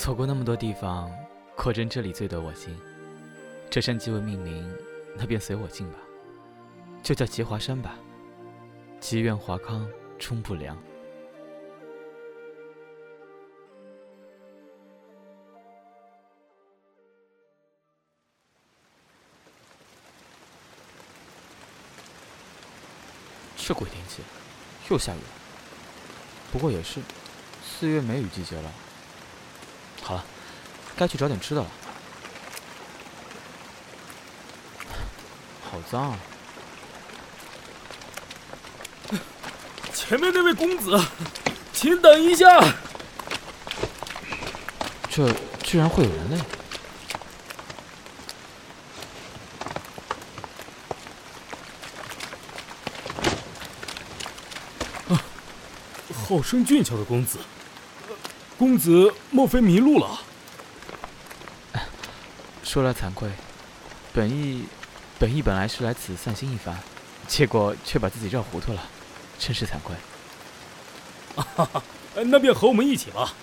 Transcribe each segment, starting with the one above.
走过那么多地方，果真这里最得我心。这山既未命名，那便随我姓吧，就叫结华山吧。积愿华康终不凉。这鬼天气，又下雨了。不过也是，4月梅雨季节了。好了，该去找点吃的了。好脏啊！ 前面那位公子，请等一下。 这居然会有人类！ 好生俊俏的公子，公子莫非迷路了？ 说来惭愧，本意本来是来此散心一番，结果却把自己绕糊涂了，真是惭愧。 那便和我们一起吧。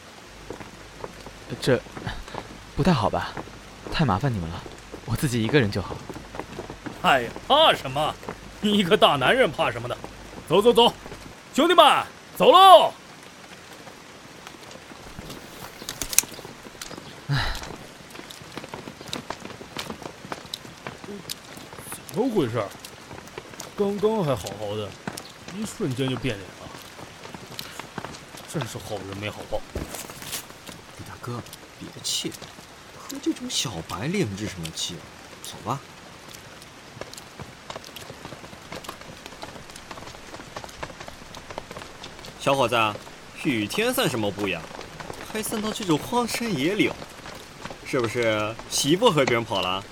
这不太好吧？太麻烦你们了，我自己一个人就好。 哎呀，怕什么？你一个大男人怕什么的？走走走，兄弟们，走喽！怎么回事？刚刚还好好的，一瞬间就变脸了，真是好人没好报。 李大哥，别气，和这种小白脸置什么气？走吧。小伙子，雨天散什么步呀？还散到这种荒山野岭，是不是媳妇和别人跑了？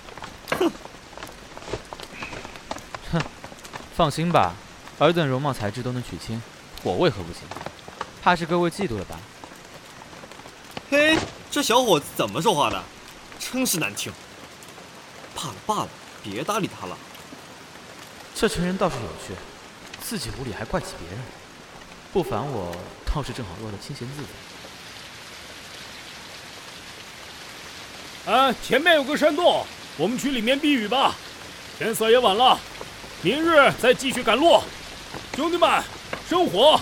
哼，放心吧，尔等容貌才智都能娶亲，我为何不行？怕是各位嫉妒了吧？ 嘿，这小伙子怎么说话的？真是难听。罢了，别搭理他了。 这群人倒是有趣，自己无理还怪起别人，不烦我倒是正好落得清闲自在。 前面有个山洞，我们去里面避雨吧。天色也晚了，明日再继续赶路。兄弟们，生火！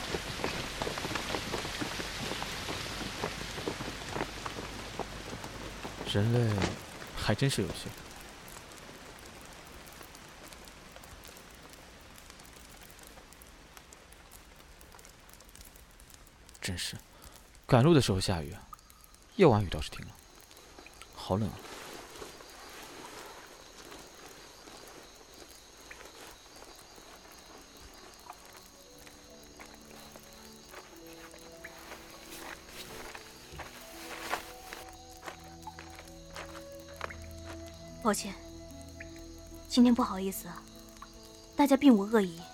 人类还真是有趣。真是，赶路的时候下雨，夜晚雨倒是停了，好冷啊！ 抱歉，今天不好意思，大家并无恶意。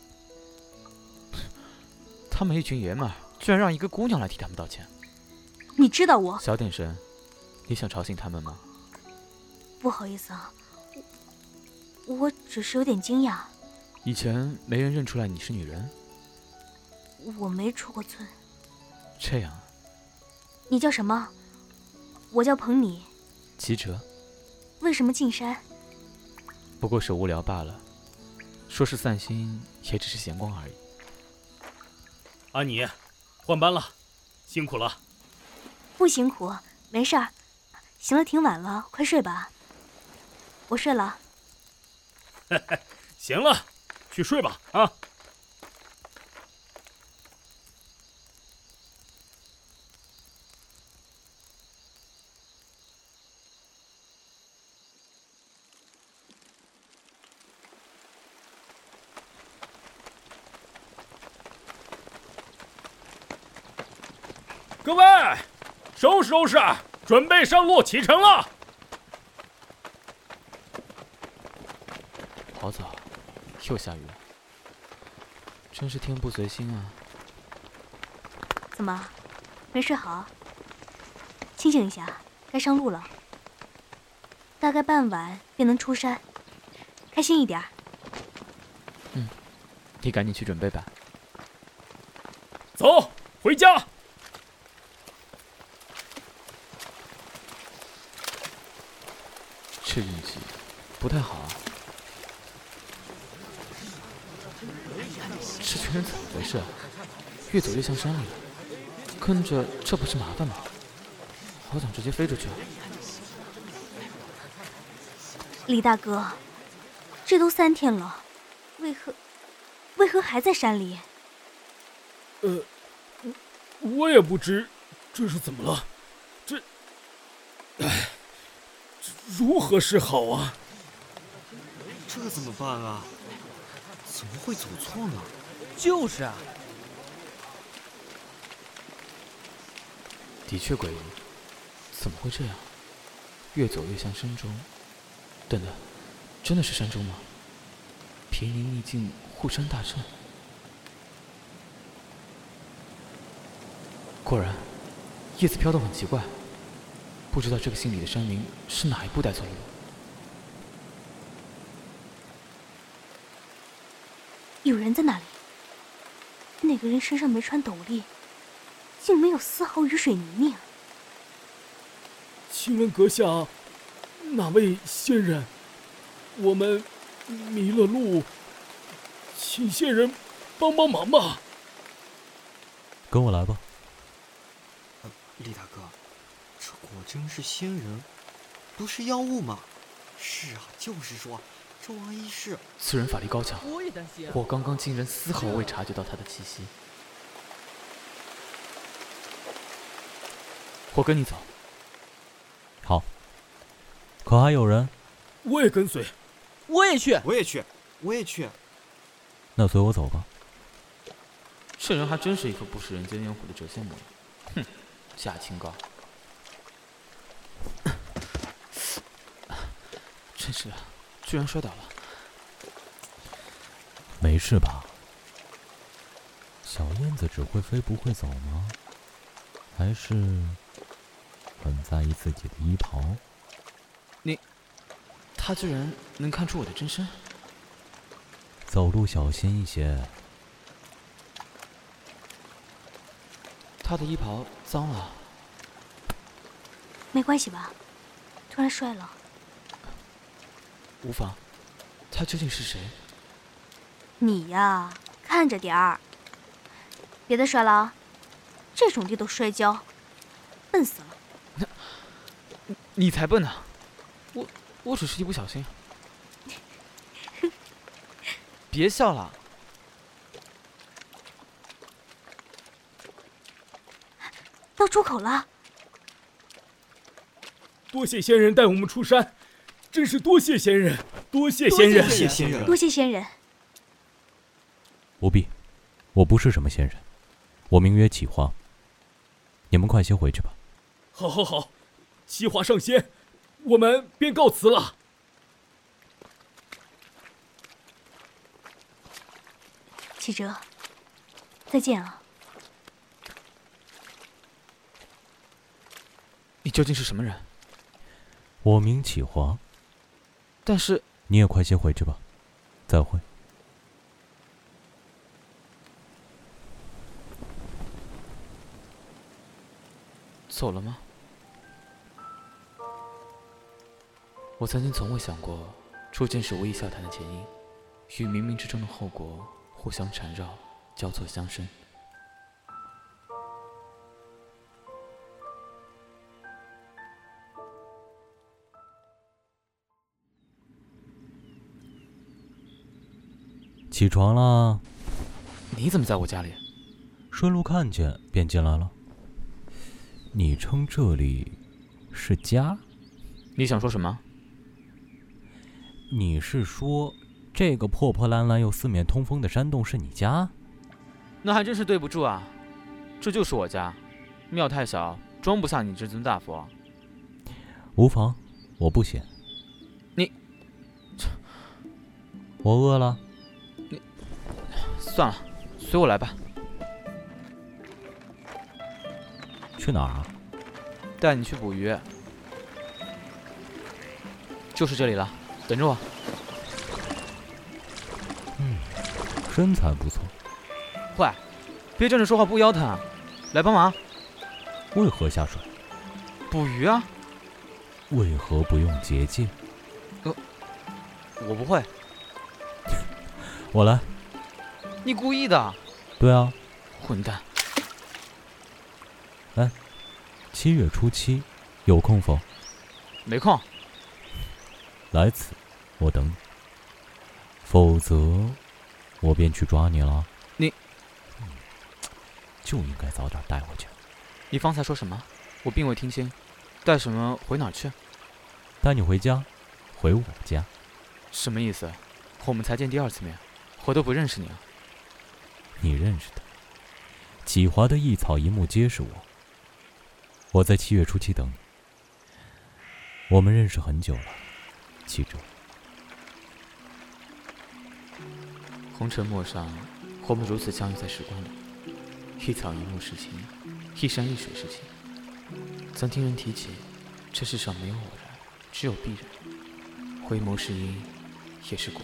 他们一群爷们儿，居然让一个姑娘来替他们道歉。 你知道我…… 小点声，你想吵醒他们吗？ 不好意思啊，我只是有点惊讶。 以前没人认出来你是女人？ 我没出过村。 这样啊。 你叫什么？我叫彭你。 吉哲。 为什么进山？ 不过是无聊罢了，说是散心，也只是闲逛而已。 阿妮，换班了，辛苦了。 不辛苦，没事儿。行了，挺晚了，快睡吧。我睡了。 行了，去睡吧啊。各位，收拾收拾，准备上路启程了。 好早，又下雨了，真是天不随心啊！ 怎么，没睡好？清醒一下，该上路了。大概傍晚便能出山，开心一点。 你赶紧去准备吧。 走，回家。 这运气不太好啊！这群人怎么回事啊？越走越向山里了，跟着这不是麻烦吗？好想直接飞出去啊！ 李大哥，这都3天了，为何还在山里？ 我也不知这是怎么了，这如何是好啊？ 这怎么办啊？怎么会走错呢？ 就是啊， 的确诡异，怎么会这样？越走越向山中。等等，真的是山中吗？平林秘境护山大阵。果然，叶子飘动很奇怪，不知道这个姓李的山民是哪一步带错路。 有人在那里。那个人身上没穿斗笠，竟没有丝毫雨水泥泞。 请问阁下，哪位仙人？我们迷了路，请仙人帮忙吧。 跟我来吧。 李大哥，这果真是仙人，不是妖物吗？是啊，就是说，这万一是…… 此人法力高强， 我也担心啊。 我刚刚竟然丝毫未察觉到他的气息。我跟你走。 好。可还有人？ 我也跟随。 我也去。 我也去。我也去。 那随我走吧。 这人还真是一副不食人间烟火的谪仙模样。哼，假清高。真是的，居然摔倒了。 没事吧？小燕子只会飞不会走吗？还是很在意自己的衣袍？ 他居然能看出我的真身。 走路小心一些。 他的衣袍脏了。 没关系吧？突然摔了。 无妨。他究竟是谁？ 你呀，看着点儿，别再摔了啊！这种地都摔跤，笨死了。 你才笨呢！我只是一不小心。别笑了。 到出口了。 多谢仙人带我们出山，真是多谢仙人，多谢仙人， 多谢仙人， 多谢仙人。 不必，我不是什么仙人，我名曰启华。你们快些回去吧。 好，启华上仙，我们便告辞了。 启哲，再见啊！ 你究竟是什么人？ 我名启华。 但是你也快些回去吧。再会。 走了吗？我曾经从未想过，初见是无意笑谈的前因，与冥冥之中的后果互相缠绕，交错相生。 起床啦！ 你怎么在我家里？ 顺路看见便进来了。你称这里是家？ 你想说什么？ 你是说这个破破烂烂又四面通风的山洞是你家？ 那还真是对不住啊，这就是我家，庙太小，装不下你这尊大佛。 无妨，我不嫌。 你， 我饿了。 算了，随我来吧。 去哪儿啊？ 带你去捕鱼。就是这里了，等着我。 身材不错。 坏，别站着说话不腰疼啊！来帮忙。 为何下水？ 捕鱼啊。 为何不用结界？ 我不会。 我来。 你故意的？ 对啊。 混蛋！ 哎，7月初7，有空否？ 没空。 来此，我等你。否则，我便去抓你了。 你就应该早点带回去。 你方才说什么？我并未听清。带什么回哪儿去？ 带你回家，回我家。 什么意思？我们才见第2次面，我都不认识你啊。 你认识的。启华的一草一木皆是我。我在7月初7等你。我们认识很久了，启哲。 红尘陌上，我们如此相遇在时光里，一草一木是情，一山一水是情。曾听人提起，这世上没有偶然，只有必然。回眸是因，也是果。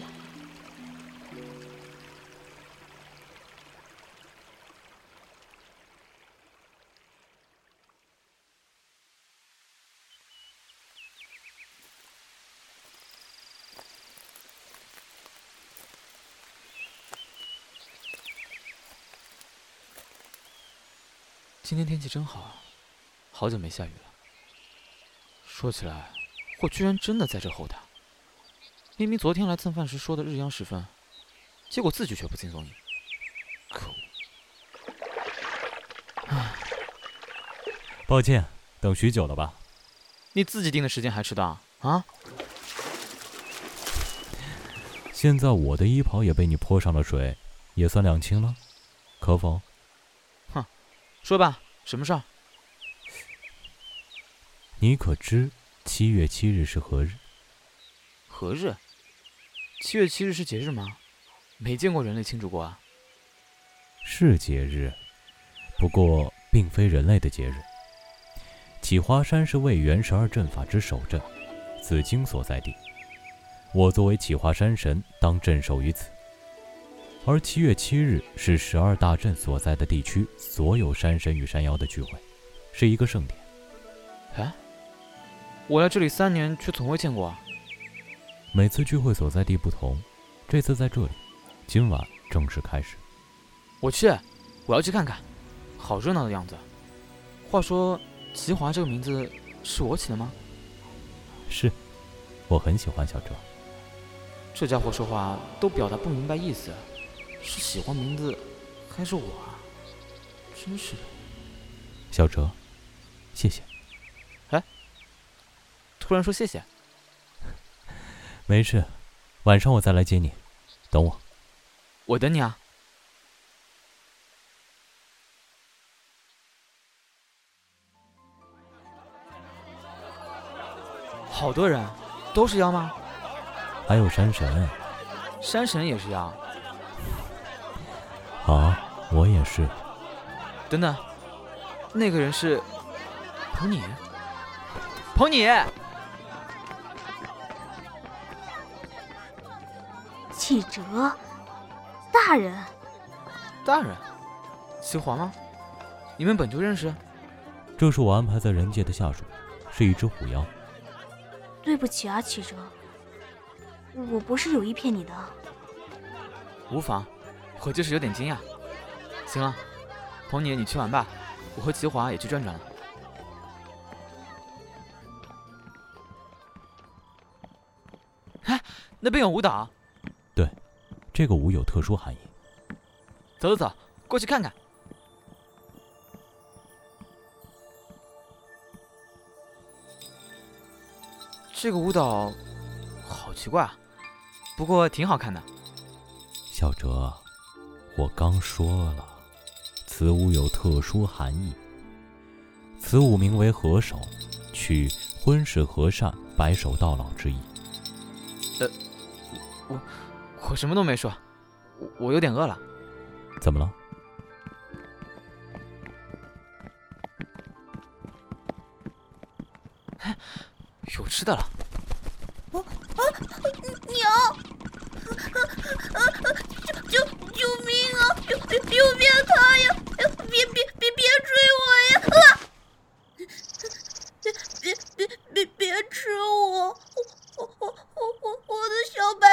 今天天气真好啊，好久没下雨了。说起来，我居然真的在这候他。明明昨天来蹭饭时说的日央时分，结果字句却不尽踪影。可恶！唉， 抱歉，等许久了吧？ 你自己定的时间还迟到啊？ 现在我的衣袍也被你泼上了水，也算两清了，可否？ 哼，说吧，什么事儿？ 你可知7月7日是何日？ 何日？7月7日是节日吗？没见过人类庆祝过啊。 是节日，不过并非人类的节日。启华山是魏源12阵法之首阵，紫荆所在地。我作为启华山神，当镇守于此。而7月7日是12大阵所在的地区所有山神与山妖的聚会，是一个盛典。 哎，我来这里3年，却从未见过啊。 每次聚会所在地不同，这次在这里，今晚正式开始。 我去，我要去看看，好热闹的样子。话说，齐华这个名字是我起的吗？ 是，我很喜欢小哲。 这家伙说话都表达不明白意思，是喜欢名字还是我啊？真是的。 小哲，谢谢。 哎，突然说谢谢？ 没事，晚上我再来接你，等我。 我等你啊。好多人，都是妖吗？ 还有山神。 山神也是妖？ 好，我也是。 等等，那个人是彭你？彭你！ 启哲，大人。 大人？齐华吗？你们本就认识？ 这是我安排在人界的下属，是一只虎妖。 对不起啊，启哲，我不是有意骗你的。 无妨，我就是有点惊讶。行了，彭你，你去玩吧，我和齐华也去转转了。哎，那边有舞蹈。 对，这个舞有特殊含义。 走走走，过去看看。这个舞蹈好奇怪啊，不过挺好看的。 小哲，我刚说了，此舞有特殊含义。此舞名为合手，取婚事和善、白首到老之意。 我什么都没说，我有点饿了。 怎么了？ 有吃的了。 娘！救命啊！救命他呀！别追我呀！别吃我！我的小白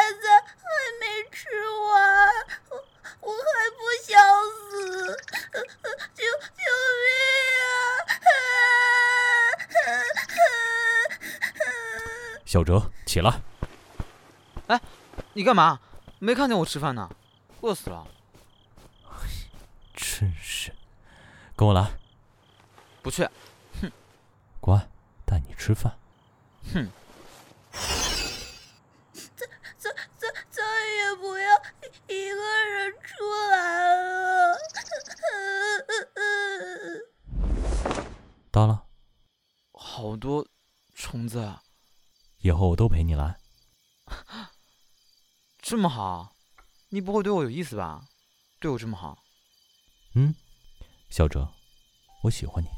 小哲，起来！ 哎，你干嘛？没看见我吃饭呢？饿死了。 真是，跟我来。 不去。哼。 乖，带你吃饭。 哼。 再也不要一个人出来了。 到了。 好多虫子啊！ 以后我都陪你来。 这么好，你不会对我有意思吧？对我这么好。 小哲，我喜欢你。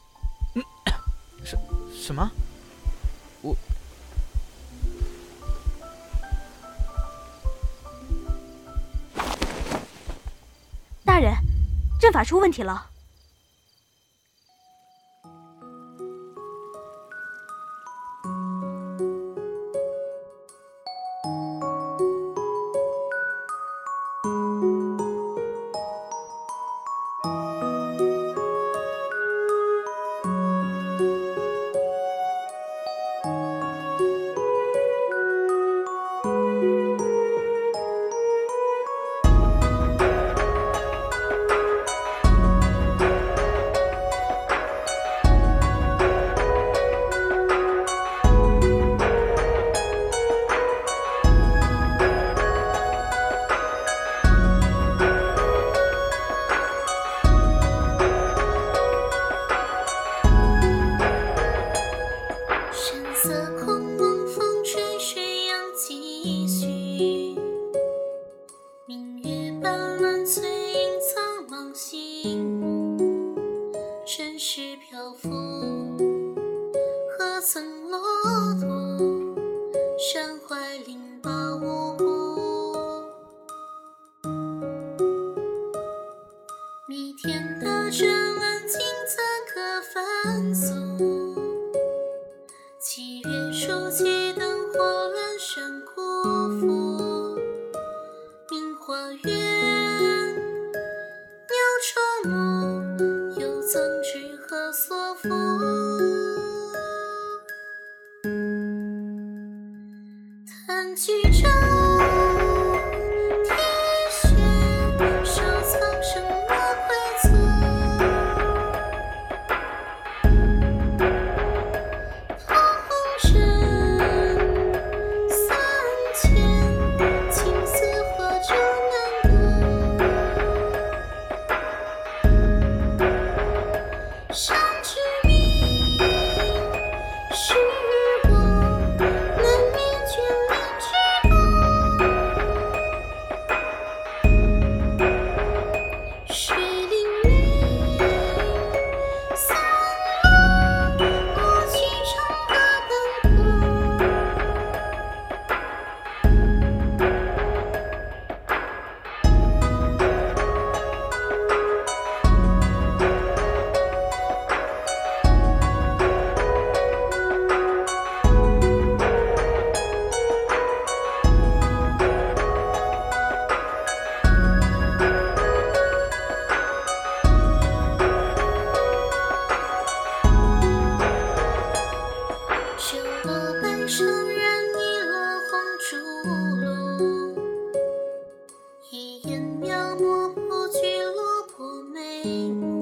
什么？我大人，阵法出问题了。 一眼描摹不去落魄美梦。